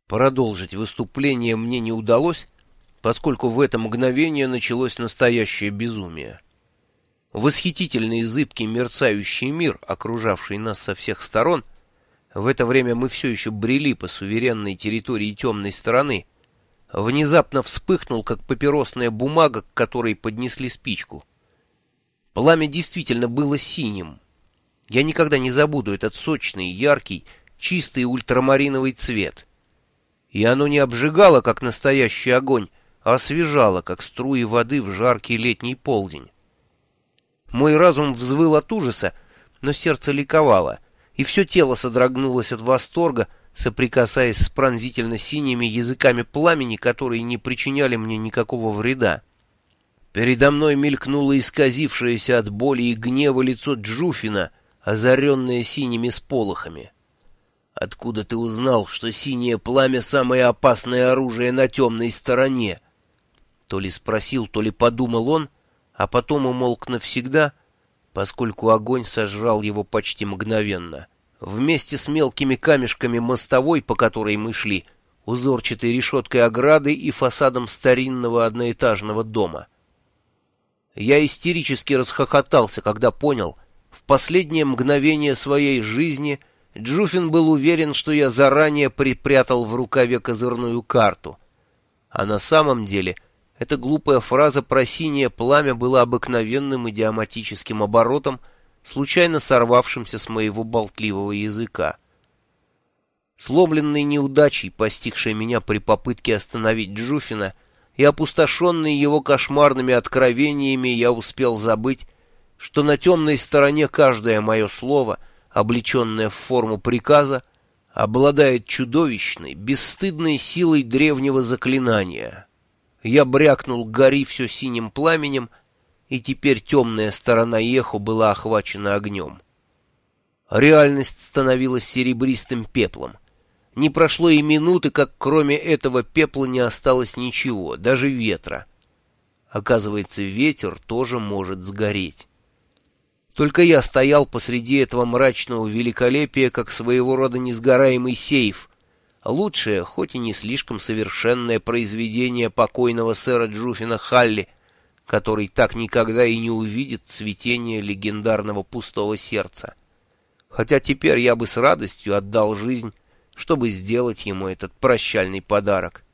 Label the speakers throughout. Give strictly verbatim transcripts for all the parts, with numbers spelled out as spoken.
Speaker 1: Продолжить выступление мне не удалось, поскольку в это мгновение началось настоящее безумие. Восхитительный зыбкий мерцающий мир, окружавший нас со всех сторон, в это время мы все еще брели по суверенной территории темной стороны, внезапно вспыхнул, как папиросная бумага, к которой поднесли спичку. Пламя действительно было синим. Я никогда не забуду этот сочный, яркий, чистый ультрамариновый цвет. И оно не обжигало, как настоящий огонь, а освежало, как струи воды в жаркий летний полдень. Мой разум взвыл от ужаса, но сердце ликовало, и все тело содрогнулось от восторга, соприкасаясь с пронзительно-синими языками пламени, которые не причиняли мне никакого вреда. Передо мной мелькнуло исказившееся от боли и гнева лицо Джуфина, озаренное синими сполохами. «Откуда ты узнал, что синее пламя — самое опасное оружие на темной стороне?» То ли спросил, то ли подумал он, а потом умолк навсегда, поскольку огонь сожрал его почти мгновенно. Вместе с мелкими камешками мостовой, по которой мы шли, узорчатой решеткой ограды и фасадом старинного одноэтажного дома. Я истерически расхохотался, когда понял, в последнее мгновение своей жизни Джуфин был уверен, что я заранее припрятал в рукаве козырную карту. А на самом деле эта глупая фраза про синее пламя была обыкновенным идиоматическим оборотом, случайно сорвавшимся с моего болтливого языка. Сломленный неудачей, постигшей меня при попытке остановить Джуфина, и опустошенный его кошмарными откровениями, я успел забыть, что на темной стороне каждое мое слово, облеченное в форму приказа, обладает чудовищной, бесстыдной силой древнего заклинания. Я брякнул «Гори все синим пламенем», и теперь темная сторона Ехо была охвачена огнем. Реальность становилась серебристым пеплом. Не прошло и минуты, как кроме этого пепла не осталось ничего, даже ветра. Оказывается, ветер тоже может сгореть. Только я стоял посреди этого мрачного великолепия, как своего рода несгораемый сейф, лучшее, хоть и не слишком совершенное произведение покойного сэра Джуфина Халли, который так никогда и не увидит цветение легендарного пустого сердца. Хотя теперь я бы с радостью отдал жизнь, чтобы сделать ему этот прощальный подарок.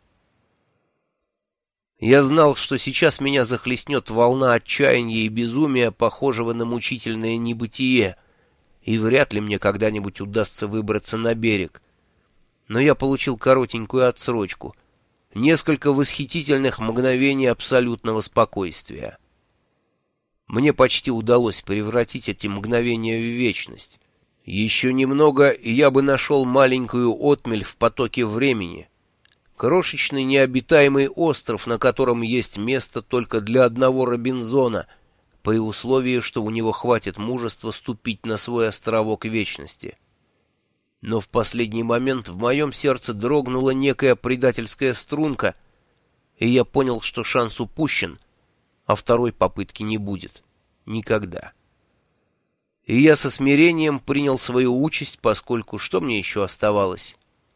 Speaker 1: Я знал, что сейчас меня захлестнет волна отчаяния и безумия, похожего на мучительное небытие, и вряд ли мне когда-нибудь удастся выбраться на берег. Но я получил коротенькую отсрочку, несколько восхитительных мгновений абсолютного спокойствия. Мне почти удалось превратить эти мгновения в вечность. Еще немного, и я бы нашел маленькую отмель в потоке времени, крошечный необитаемый остров, на котором есть место только для одного Робинзона, при условии, что у него хватит мужества ступить на свой островок вечности. Но в последний момент в моем сердце дрогнула некая предательская струнка, и я понял, что шанс упущен, а второй попытки не будет. Никогда. И я со смирением принял свою участь, поскольку что мне еще оставалось?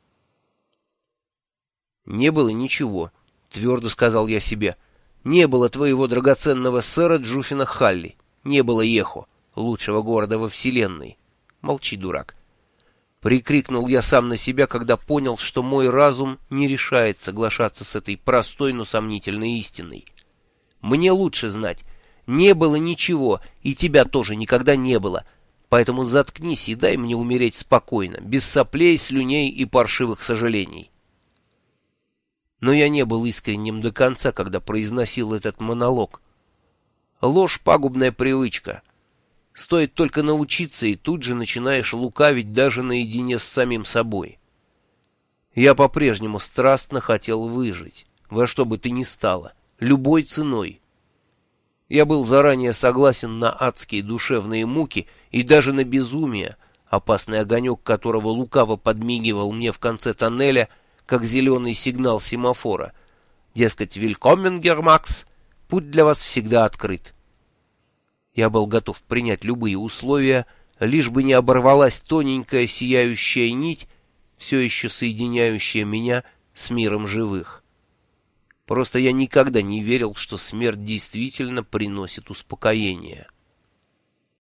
Speaker 1: «Не было ничего», — твердо сказал я себе. «Не было твоего драгоценного сэра Джуфина Халли. Не было Ехо, лучшего города во вселенной. Молчи, дурак». Прикрикнул я сам на себя, когда понял, что мой разум не решает соглашаться с этой простой, но сомнительной истиной. Мне лучше знать. Не было ничего, и тебя тоже никогда не было. Поэтому заткнись и дай мне умереть спокойно, без соплей, слюней и паршивых сожалений. Но я не был искренним до конца, когда произносил этот монолог. Ложь — пагубная привычка. Стоит только научиться, и тут же начинаешь лукавить даже наедине с самим собой. Я по-прежнему страстно хотел выжить, во что бы то ни стало, любой ценой. Я был заранее согласен на адские душевные муки и даже на безумие, опасный огонек которого лукаво подмигивал мне в конце тоннеля, как зеленый сигнал семафора. Дескать, «Вилькоммен, Гермакс, путь для вас всегда открыт». Я был готов принять любые условия, лишь бы не оборвалась тоненькая сияющая нить, все еще соединяющая меня с миром живых. Просто я никогда не верил, что смерть действительно приносит успокоение.